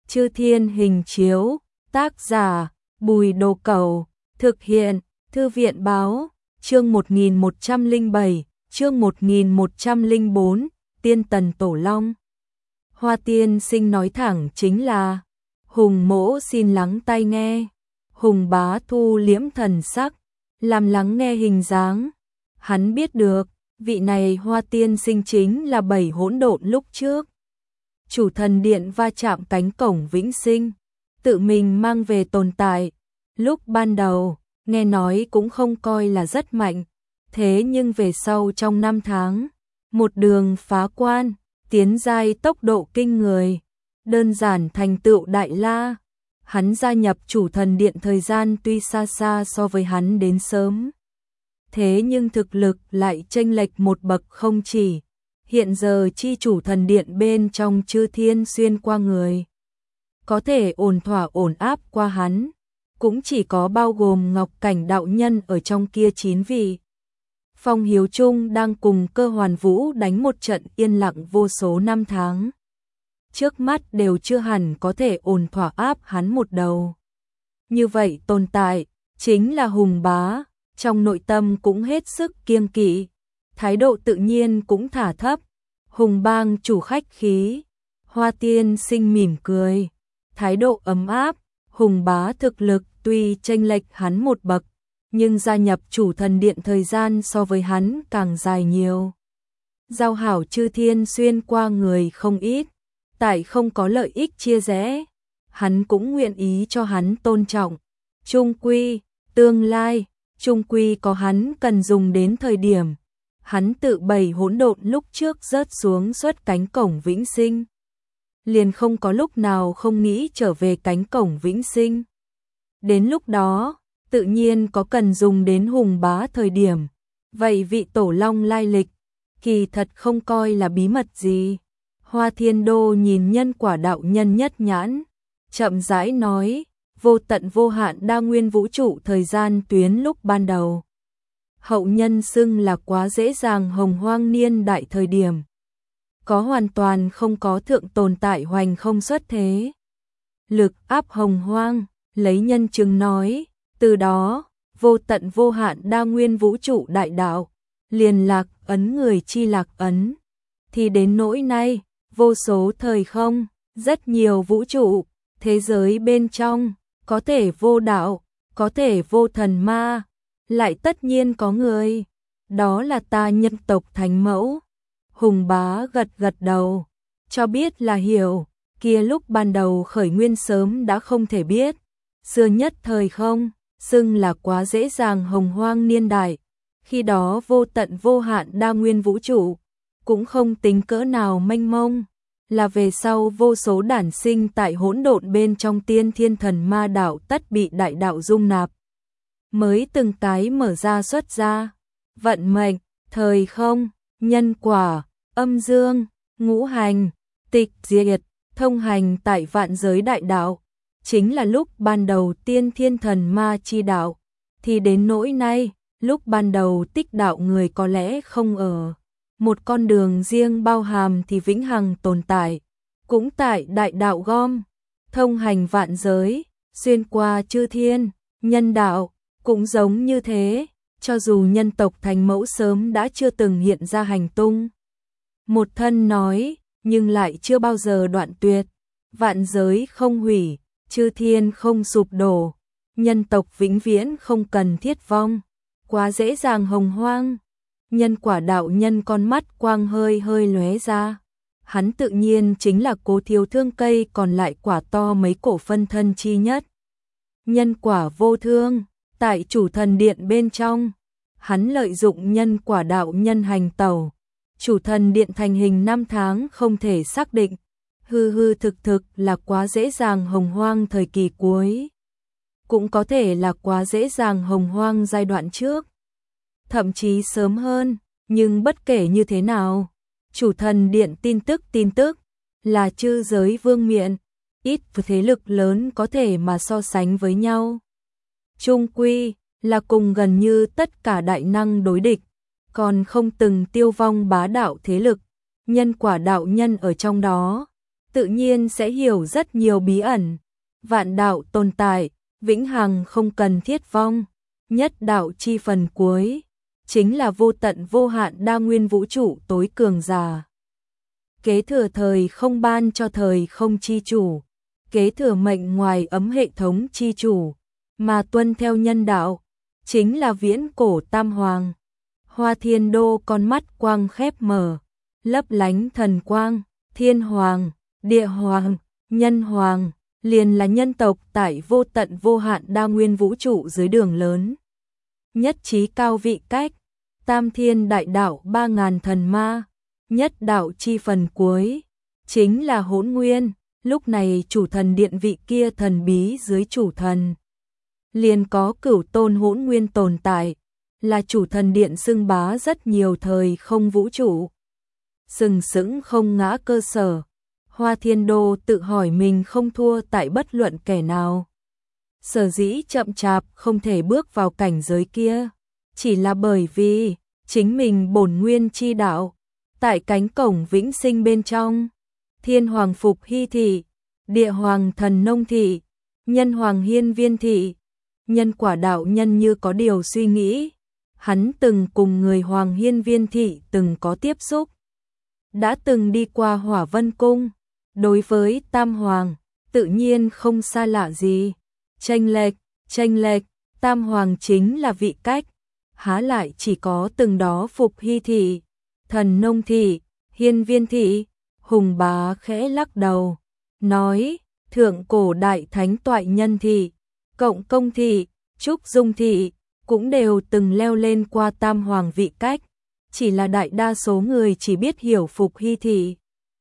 Chư Thiên Hình Chiếu, tác giả Bùi Đồ Cẩu, thực hiện Thư viện Báo, chương 1107, chương 1104, Tiên Tần Tổ Long. Hoa Tiên Sinh nói thẳng chính là, Hùng Mỗ xin lắng tai nghe. Hùng Bá thu liễm thần sắc, làm lắng nghe hình dáng. Hắn biết được, vị này Hoa Tiên Sinh chính là 7 hỗn độn lúc trước. Chủ thần điện va chạm cánh cổng vĩnh sinh, tự mình mang về tồn tại. Lúc ban đầu, nghe nói cũng không coi là rất mạnh, thế nhưng về sau trong 5 tháng, một đường phá quan, tiến giai tốc độ kinh người, đơn giản thành tựu đại la. Hắn gia nhập chủ thần điện thời gian tuy xa xa so với hắn đến sớm, thế nhưng thực lực lại chênh lệch một bậc không chỉ. Hiện giờ chi chủ thần điện bên trong chư thiên xuyên qua người, có thể ổn thỏa ổn áp qua hắn, cũng chỉ có bao gồm Ngọc Cảnh đạo nhân ở trong kia 9 vị. Phong Hiếu Trung đang cùng Cơ Hoàn Vũ đánh một trận yên lặng vô số năm tháng. Trước mắt đều chưa hẳn có thể ổn thỏa áp hắn một đầu. Như vậy tồn tại, chính là Hùng Bá, trong nội tâm cũng hết sức kiêng kỵ, thái độ tự nhiên cũng thả thấp. Hùng Bang chủ khách khí, Hoa Tiên Sinh mỉm cười, thái độ ấm áp. Hùng Bá thực lực tuy chênh lệch hắn một bậc, nhưng gia nhập chủ thần điện thời gian so với hắn càng dài nhiều. Giao hảo chư thiên xuyên qua người không ít, tại không có lợi ích chia rẽ, hắn cũng nguyện ý cho hắn tôn trọng. Trung quy, tương lai, trung quy có hắn cần dùng đến thời điểm. Hắn tự 7 hỗn độn lúc trước rớt xuống xuất cánh cổng vĩnh sinh, liền không có lúc nào không nghĩ trở về cánh cổng vĩnh sinh. Đến lúc đó, tự nhiên có cần dùng đến Hùng Bá thời điểm. Vậy vị Tổ Long lai lịch, kỳ thật không coi là bí mật gì. Hoa Thiên Đô nhìn Nhân Quả đạo nhân nhất nhãn, chậm rãi nói, vô tận vô hạn đa nguyên vũ trụ thời gian tuyến lúc ban đầu. Hậu nhân xưng là quá dễ dàng hồng hoang niên đại thời điểm. Có hoàn toàn không có thượng tồn tại hoành không xuất thế. Lực áp hồng hoang, lấy nhân chứng nói, từ đó, vô tận vô hạn đa nguyên vũ trụ đại đạo, liền lạc ấn người chi lạc ấn. Thì đến nỗi nay, vô số thời không, rất nhiều vũ trụ, thế giới bên trong, có thể vô đạo, có thể vô thần ma, lại tất nhiên có người, đó là ta nhân tộc thánh mẫu. Hùng Bá gật gật đầu, cho biết là hiểu, kia lúc ban đầu khởi nguyên sớm đã không thể biết. Xưa nhất thời không, xưng là quá dễ dàng hồng hoang niên đại, khi đó vô tận vô hạn đa nguyên vũ trụ, cũng không tính cỡ nào mênh mông, là về sau vô số đản sinh tại hỗn độn bên trong tiên thiên thần ma đạo tất bị đại đạo dung nạp, mới từng cái mở ra xuất ra. Vận mệnh, thời không, nhân quả, âm dương, ngũ hành, tịch diệt, thông hành tại vạn giới đại đạo, chính là lúc ban đầu tiên thiên thần ma chi đạo. Thì đến nỗi nay, lúc ban đầu tích đạo người có lẽ không ở một con đường riêng bao hàm thì vĩnh hằng tồn tại, cũng tại đại đạo gom, thông hành vạn giới, xuyên qua chư thiên, nhân đạo, cũng giống như thế, cho dù nhân tộc thánh mẫu sớm đã chưa từng hiện ra hành tung. Một thân nói, nhưng lại chưa bao giờ đoạn tuyệt, vạn giới không hủy, chư thiên không sụp đổ, nhân tộc vĩnh viễn không cần thiết vong, quá dễ dàng hồng hoang. Nhân Quả đạo nhân con mắt quang hơi hơi lóe ra, hắn tự nhiên chính là Cố Thiếu Thương cây còn lại quả to mấy cổ phân thân chi nhất. Nhân quả vô thương, tại chủ thần điện bên trong, hắn lợi dụng Nhân Quả đạo nhân hành tẩu, chủ thần điện thành hình 5 tháng không thể xác định, hư hư thực thực là quá dễ dàng hồng hoang thời kỳ cuối, cũng có thể là quá dễ dàng hồng hoang giai đoạn trước, thậm chí sớm hơn, nhưng bất kể như thế nào, chủ thần điện tin tức là chư giới vương miện, ít thế lực lớn có thể mà so sánh với nhau. Trung quy là cùng gần như tất cả đại năng đối địch, còn không từng tiêu vong bá đạo thế lực, Nhân Quả đạo nhân ở trong đó, tự nhiên sẽ hiểu rất nhiều bí ẩn. Vạn đạo tồn tại, vĩnh hằng không cần thiết vong. Nhất đạo chi phần cuối, chính là vô tận vô hạn đa nguyên vũ trụ tối cường giả. Kế thừa thời không ban cho thời không chi chủ, kế thừa mệnh ngoài ấm hệ thống chi chủ, mà tuân theo nhân đạo, chính là viễn cổ tam hoàng. Hoa Thiên Đô con mắt quang khép mở, lấp lánh thần quang, thiên hoàng, địa hoàng, nhân hoàng, liền là nhân tộc tại vô tận vô hạn đa nguyên vũ trụ dưới đường lớn. Nhất trí cao vị cách, tam thiên đại đạo 3000 thần ma, nhất đạo chi phần cuối, chính là hỗn nguyên. Lúc này chủ thần điện vị kia thần bí dưới chủ thần, liền có cửu tôn hỗn nguyên tồn tại, là chủ thần điện xưng bá rất nhiều thời không vũ trụ. Sừng sững không ngã cơ sở, Hoa Thiên Đô tự hỏi mình không thua tại bất luận kẻ nào. Sở dĩ chậm chạp không thể bước vào cảnh giới kia, chỉ là bởi vì chính mình bổn nguyên chi đạo, tại cánh cổng vĩnh sinh bên trong, thiên hoàng phục hy thị, địa hoàng thần nông thị, nhân hoàng hiên viên thị, nhân quả đạo nhân như có điều suy nghĩ. Hắn từng cùng người hoàng hiên viên thị từng có tiếp xúc, đã từng đi qua Hỏa Vân Cung, đối với tam hoàng, tự nhiên không xa lạ gì. Chênh lệch, tam hoàng chính là vị cách, há lại chỉ có từng đó phục hy thị, thần nông thị, hiên viên thị. Hùng Bá khẽ lắc đầu, nói, thượng cổ đại thánh toại nhân thị, cộng công thị, trúc dung thị, cũng đều từng leo lên qua tam hoàng vị cách, chỉ là đại đa số người chỉ biết hiểu phục hy thị,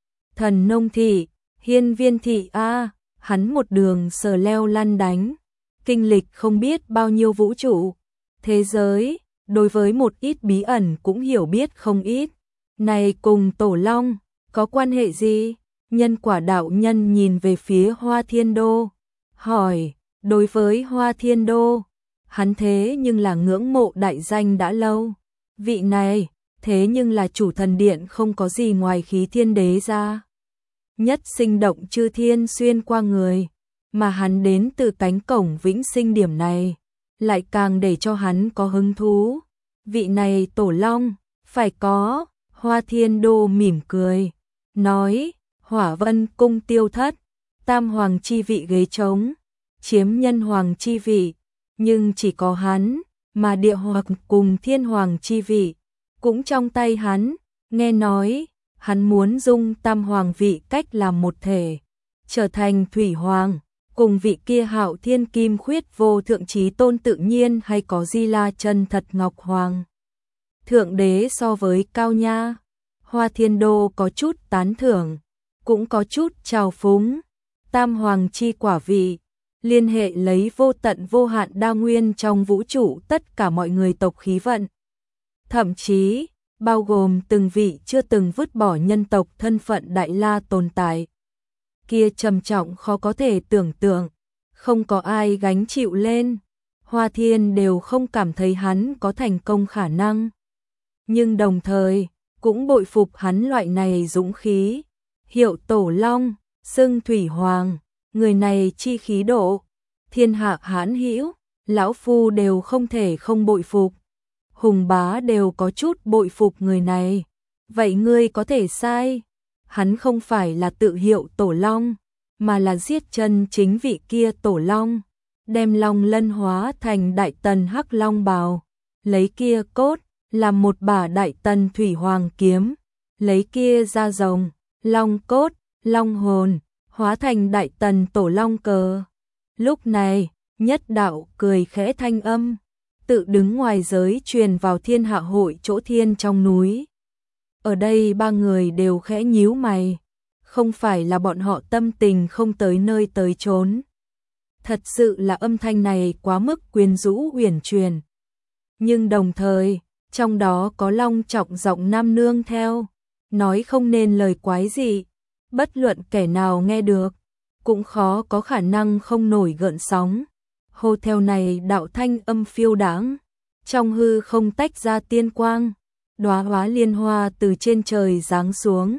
thần nông thị, hiên viên thị hắn một đường sờ leo lăn đánh, kinh lịch không biết bao nhiêu vũ trụ, thế giới, đối với một ít bí ẩn cũng hiểu biết không ít. Này cùng Tổ Long có quan hệ gì? Nhân quả đạo nhân nhìn về phía Hoa Thiên Đô, hỏi, đối với Hoa Thiên Đô, hắn thế nhưng là ngưỡng mộ đại danh đã lâu. Vị này, thế nhưng là chủ thần điện không có gì ngoài khí thiên đế ra. Nhất sinh động chư thiên xuyên qua người, mà hắn đến từ cánh cổng vĩnh sinh điểm này, lại càng để cho hắn có hứng thú. Vị này Tổ Long, phải có. Hoa Thiên Đô mỉm cười, nói, Hỏa Vân Cung tiêu thất, tam hoàng chi vị ghế trống, chiếm nhân hoàng chi vị, nhưng chỉ có hắn, mà địa hoàng cùng thiên hoàng chi vị, cũng trong tay hắn. Nghe nói, hắn muốn dung tam hoàng vị cách làm một thể, trở thành thủy hoàng, cùng vị kia Hạo Thiên Kim Khuyết vô thượng chí tôn tự nhiên hay có Di La chân thật ngọc hoàng. Thượng đế so với cao nha. Hoa Thiên Đô có chút tán thưởng, cũng có chút trào phúng. Tam hoàng chi quả vị, liên hệ lấy vô tận vô hạn đa nguyên trong vũ trụ tất cả mọi người tộc khí vận. Thậm chí, bao gồm từng vị chưa từng vứt bỏ nhân tộc thân phận đại la tồn tại. Kia trầm trọng khó có thể tưởng tượng, không có ai gánh chịu lên. Hoa Thiên đều không cảm thấy hắn có thành công khả năng. Nhưng đồng thời, cũng bội phục hắn loại này dũng khí. Hiệu Tổ Long, xưng Thủy Hoàng, người này chi khí độ, thiên hạ hãn hữu, lão phu đều không thể không bội phục. Hùng Bá đều có chút bội phục người này. Vậy ngươi có thể sai, hắn không phải là tự hiệu Tổ Long, mà là giết chân chính vị kia Tổ Long, đem Long Lân hóa thành Đại Tần Hắc Long bào, lấy kia cốt làm một bả Đại Tần Thủy Hoàng kiếm, lấy kia da rồng, long cốt, long hồn, hóa thành Đại Tần Tổ Long cờ. Lúc này, nhất đạo cười khẽ thanh âm, tự đứng ngoài giới truyền vào thiên hạ hội chỗ thiên trong núi. Ở đây ba người đều khẽ nhíu mày, không phải là bọn họ tâm tình không tới nơi tới chốn. Thật sự là âm thanh này quá mức quyến rũ uyển chuyển. Nhưng đồng thời, trong đó có long trọng giọng nam nương theo, nói không nên lời quái gì, bất luận kẻ nào nghe được, cũng khó có khả năng không nổi gợn sóng. Hô theo này đạo thanh âm phiêu đãng, trong hư không tách ra tiên quang, đóa hoa liên hoa từ trên trời giáng xuống,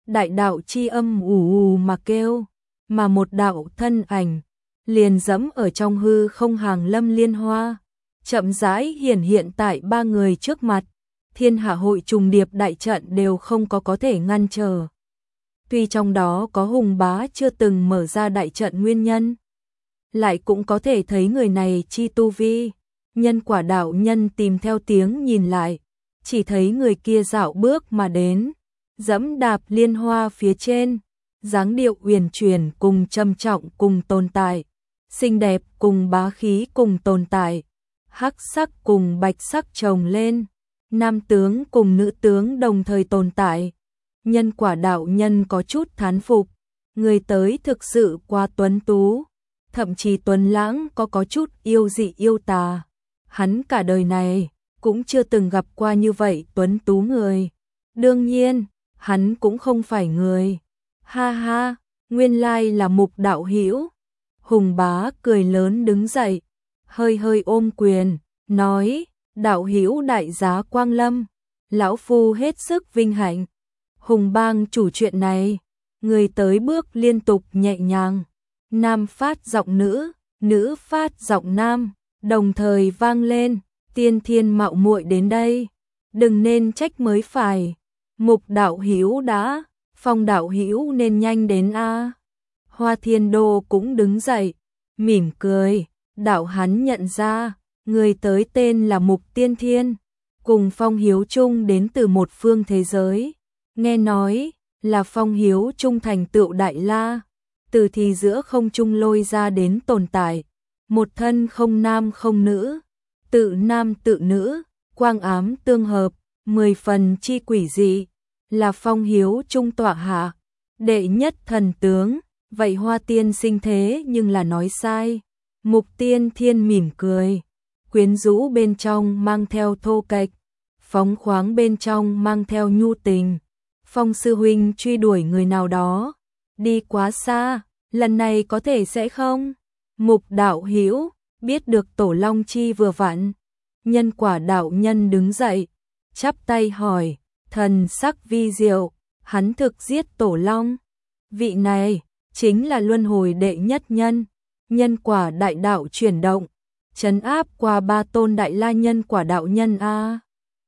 đại đạo chi âm ù ù mà kêu, mà một đạo thân ảnh liền dẫm ở trong hư không hàng lâm liên hoa, chậm rãi hiển hiện tại ba người trước mặt. Thiên Hạ hội trùng điệp đại trận đều không có thể ngăn trở. Tuy trong đó có Hùng Bá chưa từng mở ra đại trận nguyên nhân, lại cũng có thể thấy người này chi tu vi. Nhân quả đạo nhân tìm theo tiếng nhìn lại, chỉ thấy người kia dạo bước mà đến, dẫm đạp liên hoa phía trên, dáng điệu uyển chuyển cùng trầm trọng cùng tồn tại, xinh đẹp cùng bá khí cùng tồn tại, hắc sắc cùng bạch sắc chồng lên, nam tướng cùng nữ tướng đồng thời tồn tại. Nhân quả đạo nhân có chút thán phục, người tới thực sự quá tuấn tú, thậm chí tuấn lãng có chút yêu dị yêu tà. Hắn cả đời này cũng chưa từng gặp qua như vậy tuấn tú người. Đương nhiên, hắn cũng không phải người. Ha ha, nguyên lai là Mục đạo hữu. Hùng Bá cười lớn đứng dậy, hơi hơi ôm quyền, nói: đạo hữu đại giá quang lâm, lão phu hết sức vinh hạnh. Hùng bang chủ chuyện này, người tới bước liên tục nhẹ nhàng, nam phát giọng nữ, nữ phát giọng nam, đồng thời vang lên. Tiên Thiên mạo muội đến đây, đừng nên trách mới phải. Mục đạo hữu đã, Phong đạo hữu nên nhanh đến a. Hoa Thiên Đô cũng đứng dậy, mỉm cười, đạo hắn nhận ra, người tới tên là Mục Tiên Thiên, cùng Phong Hiếu Trung đến từ một phương thế giới. Nghe nói là Phong Hiếu Trung thành tựu đại la, từ thì giữa không trung lôi ra đến tồn tại, một thân không nam không nữ, tự nam tự nữ, quang ám tương hợp, 10 phần chi quỷ dị, là Phong Hiếu Trung tọa hạ, đệ nhất thần tướng. Vậy Hoa tiên sinh thế nhưng là nói sai. Mục Tiên Thiên mỉm cười, quyến rũ bên trong mang theo thô kệch, phóng khoáng bên trong mang theo nhu tình. Phong sư huynh truy đuổi người nào đó, đi quá xa, lần này có thể sẽ không? Mục đạo hữu biết được Tổ Long chi vừa vặn. Nhân quả đạo nhân đứng dậy, chắp tay hỏi, thần sắc vi diệu, hắn thực giết Tổ Long. Vị này chính là luân hồi đệ nhất nhân. Nhân quả đại đạo chuyển động, trấn áp qua 3 tôn đại la nhân quả đạo nhân a.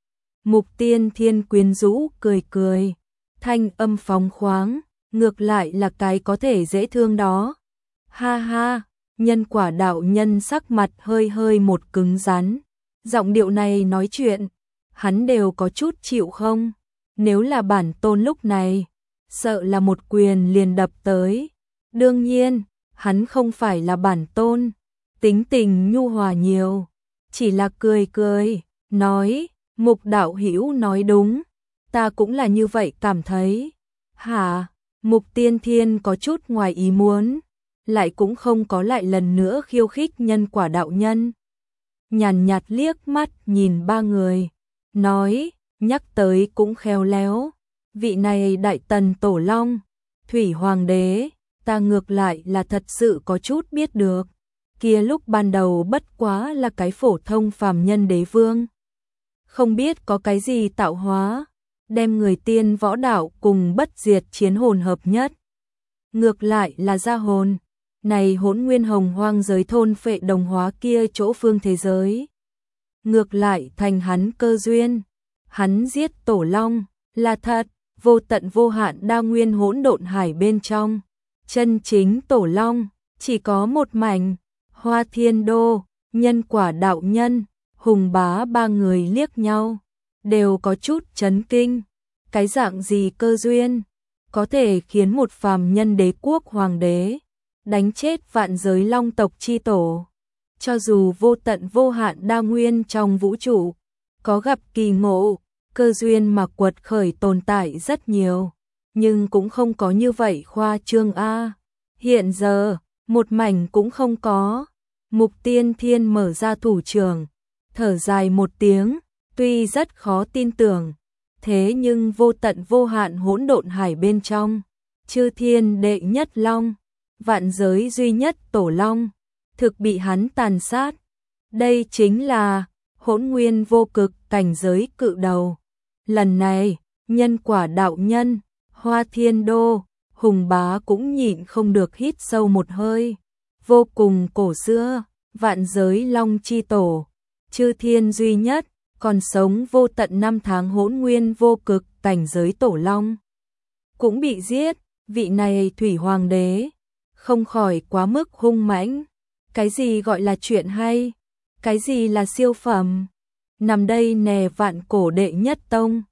Mục Tiên Thiên quyến rũ cười cười, thanh âm phóng khoáng, ngược lại là cái có thể dễ thương đó. Ha ha, nhân quả đạo nhân sắc mặt hơi hơi một cứng rắn, giọng điệu này nói chuyện, hắn đều có chút chịu không? Nếu là bản tôn lúc này, sợ là một quyền liền đập tới. Đương nhiên, hắn không phải là bản tôn, tính tình nhu hòa nhiều, chỉ là cười cười, nói, Mục đạo hữu nói đúng, ta cũng là như vậy cảm thấy. Hả? Mục Tiên Thiên có chút ngoài ý muốn, lại cũng không có lại lần nữa khiêu khích nhân quả đạo nhân. Nhàn nhạt liếc mắt nhìn ba người, nói, nhắc tới cũng khéo léo, vị này Đại Tần Tổ Long, Thủy Hoàng đế, ta ngược lại là thật sự có chút biết được. Kia lúc ban đầu bất quá là cái phổ thông phàm nhân đế vương, không biết có cái gì tạo hóa, đem người tiên võ đạo cùng bất diệt chiến hồn hợp nhất. Ngược lại là ra hồn, này Hỗn Nguyên Hồng Hoang giới thôn phệ đồng hóa kia chỗ phương thế giới. Ngược lại thành hắn cơ duyên, hắn giết Tổ Long, là thật, vô tận vô hạn đa nguyên hỗn độn hải bên trong. Chân chính Tổ Long, chỉ có một mảnh. Hoa Thiên Đô, nhân quả đạo nhân, Hùng Bá ba người liếc nhau, đều có chút chấn kinh. Cái dạng gì cơ duyên, có thể khiến một phàm nhân đế quốc hoàng đế, đánh chết vạn giới long tộc chi tổ. Cho dù vô tận vô hạn đa nguyên trong vũ trụ, có gặp kỳ ngộ, cơ duyên mà quật khởi tồn tại rất nhiều, nhưng cũng không có như vậy khoa trương a. Hiện giờ, một mảnh cũng không có. Mục Tiên Thiên mở ra thủ trưởng, thở dài một tiếng, tuy rất khó tin tưởng, thế nhưng vô tận vô hạn hỗn độn hải bên trong, chư thiên đệ nhất long, vạn giới duy nhất Tổ Long, thực bị hắn tàn sát. Đây chính là Hỗn Nguyên vô cực cảnh giới cự đầu. Lần này, nhân quả đạo nhân, Hoa Thiên Đô, Hùng Bá cũng nhịn không được hít sâu một hơi. Vô cùng cổ xưa, vạn giới long chi tổ, chư thiên duy nhất, còn sống vô tận năm tháng hỗn nguyên vô cực, cảnh giới tổ long cũng bị giết, vị này thủy hoàng đế không khỏi quá mức hung mãnh. Cái gì gọi là chuyện hay? Cái gì là siêu phẩm? Nằm đây nè vạn cổ đệ nhất tông,